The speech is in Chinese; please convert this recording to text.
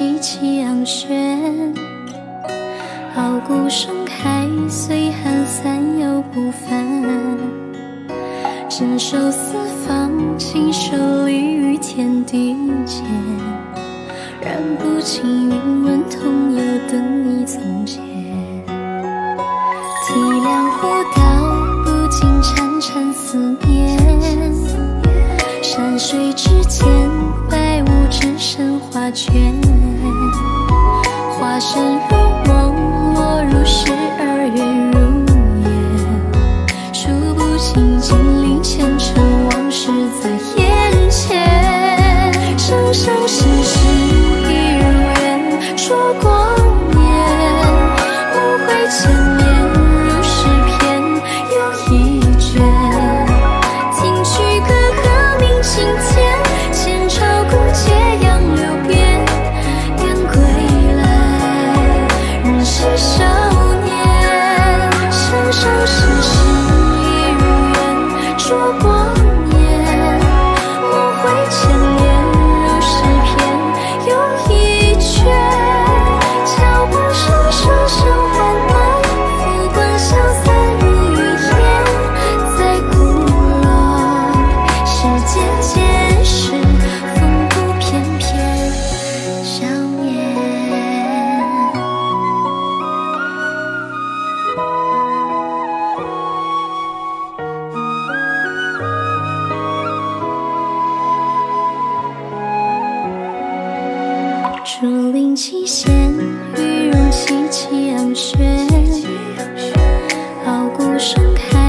凄凄昂轩。傲骨盛开，岁寒散又不返。坚守四方，亲手立于天地间。染不尽云纹，同游等忆从前。体谅湖道，不禁潺潺思念。山水之间，白雾只剩画卷。花深如梦，落入12月如烟。数不清经历前尘往事在眼前。生生世世一如愿，灼光年。无悔千年，如诗篇又一卷。听曲歌歌鸣青天，前朝古街杨柳边。愿归来，仍是少年。生生世世一如愿，灼光年。无悔千年，如诗篇又一卷。脚步声声声缓慢，浮光消散如雨烟。在古老世间见识，风骨翩翩少年。竹林七弦，玉容凄凄昂轩。傲骨盛开，